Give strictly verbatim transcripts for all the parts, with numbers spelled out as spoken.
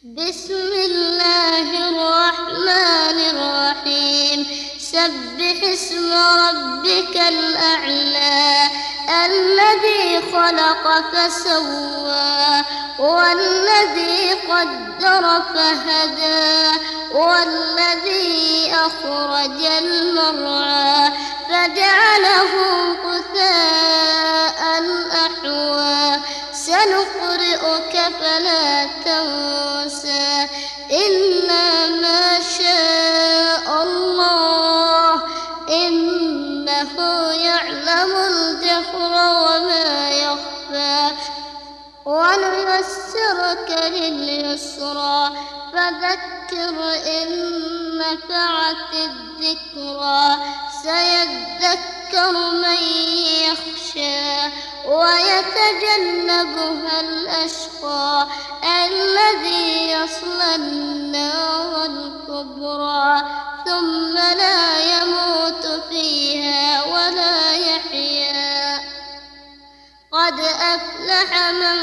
بسم الله الرحمن الرحيم سبح اسم ربك الأعلى الذي خلق فسوى والذي قدر فهدى والذي أخرج المرعى فجعله غثاء أحوى سنقرئك فلا تنسى إلا ما شاء الله إنه يعلم الجهر وما يخفى ونيسرك لليسرى فذكر إن نفعت الذكرى سيذكر من يخشى ويتجنبها الأشقى الذي يصلى النار الكبرى ثم لا يموت فيها ولا يحيا قد أفلح من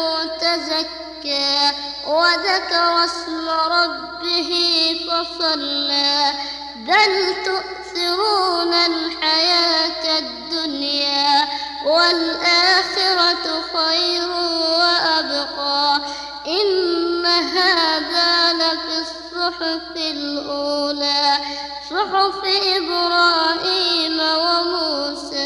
تزكى وذكر اسم ربه فصلى بل تؤثرون الحياة الدنيا والآخرة خير وأبقى إن هذا لفي الصحف الأولى صحف إبراهيم وموسى